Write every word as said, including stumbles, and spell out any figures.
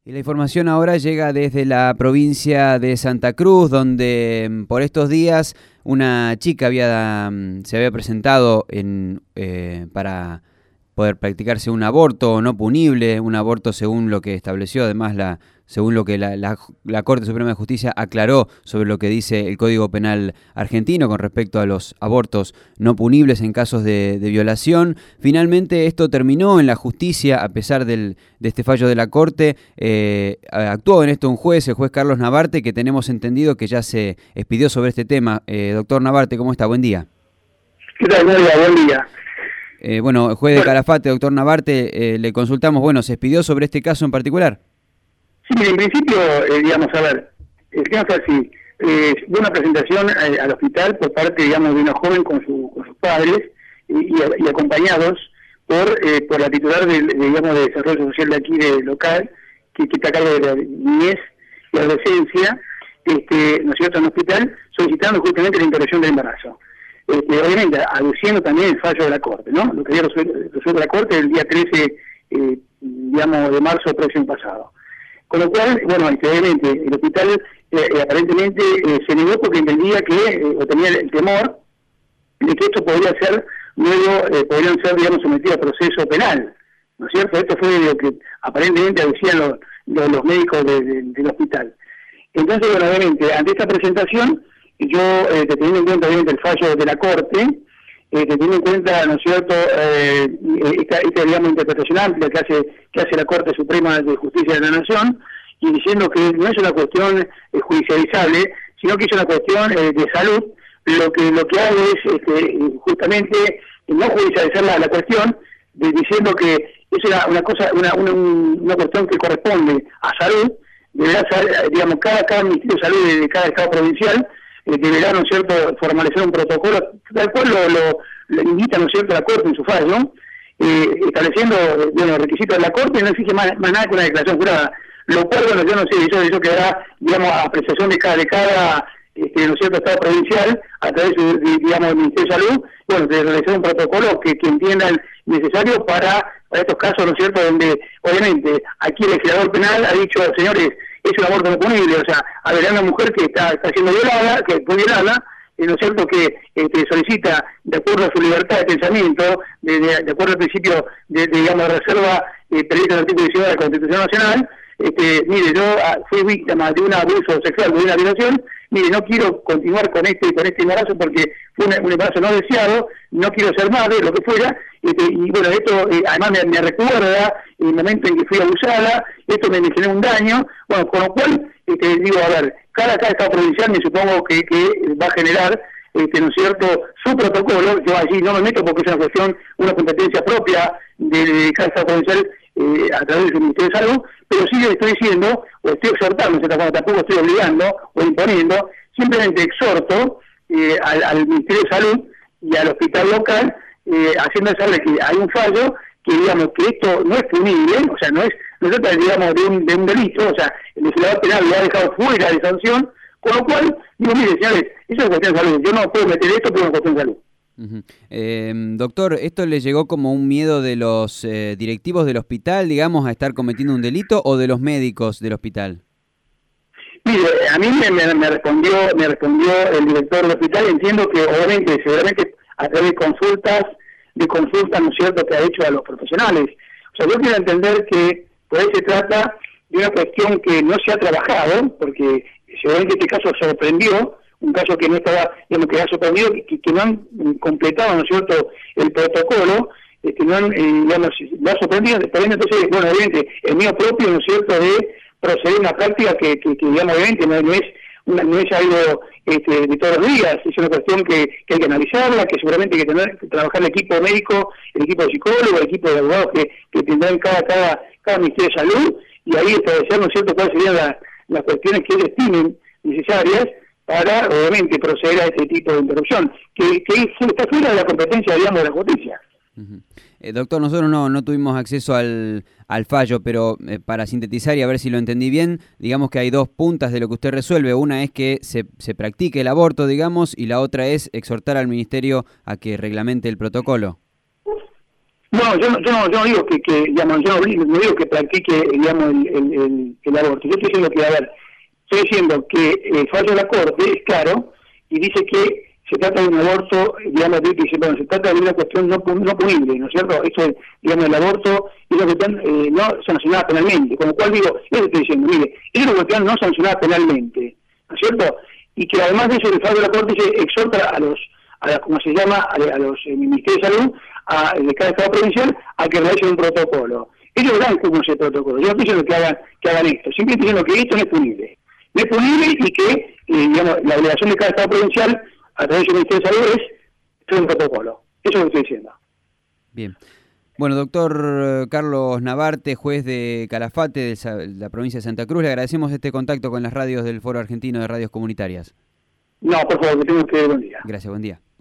Y la información ahora llega desde la provincia de Santa Cruz, donde por estos días una chica había, se había presentado en, eh, para poder practicarse un aborto no punible, un aborto según lo que estableció, además la según lo que la, la, la Corte Suprema de Justicia aclaró sobre lo que dice el Código Penal argentino con respecto a los abortos no punibles en casos de, de violación. Finalmente esto terminó en la justicia a pesar del, de este fallo de la Corte. Eh, actuó en esto un juez, el juez Carlos Navarte, que tenemos entendido que ya se expidió sobre este tema. Eh, doctor Navarte, ¿cómo está? Buen día. ¿Qué tal? Buen día, buen día. Eh, bueno, el juez de Calafate, doctor Navarte, eh, le consultamos, bueno, ¿se expidió sobre este caso en particular? Sí, en principio, eh, digamos, a ver, el tema fue así, eh, hubo una presentación eh, al hospital por parte, digamos, de una joven con, su, con sus padres y, y, y acompañados por eh, por la titular de, de, digamos, de desarrollo social de aquí, de local, que, que está a cargo de la niñez y adolescencia, este, ¿no es cierto?, en el hospital, solicitando justamente la interrupción del embarazo. Este, obviamente, aduciendo también el fallo de la Corte, ¿no? Lo que había resuelto la Corte el día trece, eh, digamos, de marzo del próximo pasado. Con lo cual, bueno, obviamente, el hospital eh, aparentemente eh, se negó porque entendía que, eh, o tenía el temor de que esto podría ser, luego, eh, podrían ser, digamos, sometidos a proceso penal, ¿no es cierto? Esto fue lo que aparentemente decían los, los, los médicos de, de, del hospital. Entonces, bueno, obviamente, ante esta presentación, yo, eh, teniendo en cuenta, obviamente, el fallo de la Corte, eh, teniendo en cuenta, ¿no es cierto?, eh, esta, esta, digamos, interpretación amplia que hace que hace la Corte Suprema de Justicia de la Nación, y diciendo que no es una cuestión eh, judicializable, sino que es una cuestión eh, de salud, lo que lo que hago es este, justamente no judicializar la, la cuestión, de, diciendo que es una, una cosa, una, una, una cuestión que corresponde a salud, deberá ser, digamos, cada, cada Ministerio de Salud de cada Estado provincial, eh, deberá, ¿no es cierto?, formalizar un protocolo, tal cual lo, lo, lo invita, ¿no es cierto?, la Corte en su fallo, eh, estableciendo, bueno, los requisitos de la Corte, y no exige más, más nada que una declaración jurada, lo cual, bueno, yo no sé, eso, eso quedará, digamos, a apreciación de cada, de cada este, ¿no es cierto?, Estado provincial, a través, de, de, digamos, del Ministerio de Salud, bueno, de realizar un protocolo que, que entiendan necesario para, para estos casos, ¿no es cierto?, donde, obviamente, aquí el legislador penal ha dicho, señores, es un aborto no punible, o sea, a ver, una mujer que está, está siendo violada, que fue violada, eh, ¿no es cierto?, que este, solicita, de acuerdo a su libertad de pensamiento, de, de, de acuerdo al principio de, de digamos, reserva eh, previsto en el artículo diecinueve de la Constitución Nacional, este, mire, yo ah, fui víctima de un abuso sexual, de una violación, mire, no quiero continuar con este con este embarazo porque fue un, un embarazo no deseado, no quiero ser madre, lo que fuera, este, y bueno, esto eh, además me, me recuerda el momento en que fui abusada, esto me, me generó un daño, bueno, con lo cual, este, digo, a ver, cada, cada Estado provincial me supongo que, que va a generar, este, ¿no es cierto?, su protocolo. Yo allí no me meto porque es una cuestión, una competencia propia de, de cada Estado provincial eh, a través del Ministerio de Salud, pero sí le estoy diciendo, o estoy exhortando, tampoco estoy obligando o imponiendo, simplemente exhorto eh, al, al Ministerio de Salud y al hospital local, eh, haciendo saber que hay un fallo, que digamos que esto no es punible, o sea, no es, no se trata, digamos, de un, de un delito, o sea, el legislador penal lo ha dejado fuera de sanción, con lo cual, digo, mire, señores, eso es cuestión de salud, yo no puedo meter esto por una cuestión de salud. Uh-huh. Eh, doctor, ¿esto le llegó como un miedo de los eh, directivos del hospital, digamos, a estar cometiendo un delito, o de los médicos del hospital? Mire, a mí me, me, me respondió me respondió el director del hospital, entiendo que obviamente, seguramente a través de consultas, de consultas, ¿no es cierto?, que ha hecho a los profesionales. O sea, yo quiero entender que por ahí se trata de una cuestión que no se ha trabajado, porque seguramente este caso sorprendió, un caso que no estaba, digamos, que ha sorprendido, que, que no han completado, ¿no es cierto?, el protocolo, eh, que no han, eh, digamos, lo ha sorprendido, entonces, bueno, obviamente, el mío propio, ¿no es cierto?, de proceder a una práctica que, que, que digamos, obviamente, no, no es una, no es algo este, de todos los días, es una cuestión que, que hay que analizarla, que seguramente hay que tener que trabajar el equipo médico, el equipo de psicólogos, el equipo de abogados que, que tendrán cada, cada, cada Ministerio de Salud, y ahí establecer, ¿no es cierto?, cuáles serían la, las cuestiones que ellos estimen necesarias para, obviamente, proceder a este tipo de interrupción, que, que está fuera de la competencia, digamos, de la justicia. Uh-huh. eh, doctor, nosotros no, no tuvimos acceso al, al fallo, pero eh, para sintetizar y a ver si lo entendí bien, digamos que hay dos puntas de lo que usted resuelve. Una es que se, se practique el aborto, digamos, y la otra es exhortar al Ministerio a que reglamente el protocolo. No, yo, no- yo, no, yo no digo que, que digamos, yo no, no digo que practique, digamos, el, el, el, el aborto. Yo estoy diciendo que, a ver, estoy diciendo que el fallo de la Corte es claro y dice que se trata de un aborto, digamos, de, que se, bueno, se trata de una cuestión no, pu- no punible, ¿no es cierto? Eso, es, digamos, el aborto es una cuestión eh, no sancionada penalmente, con lo cual digo, eso estoy diciendo, mire, es una cuestión no sancionada penalmente, ¿no es cierto? Y que además de eso, el fallo de la Corte se exhorta a los, a la, como se llama, a, a los eh, ministerios de salud, a, de cada estado provincial, a que realicen un protocolo. Ellos verán cómo es el protocolo. Yo no estoy diciendo que hagan, que hagan esto, simplemente estoy diciendo que esto no es punible. No es punible y que, eh, digamos, la obligación de cada estado provincial, a través del Ministerio de Salud, es hacer un protocolo. Eso es lo que estoy diciendo. Bien. Bueno, doctor Carlos Navarte, juez de Calafate, de Sa- la provincia de Santa Cruz, le agradecemos este contacto con las radios del Foro Argentino de Radios Comunitarias. No, por favor, que tengan que buen día. Gracias, buen día.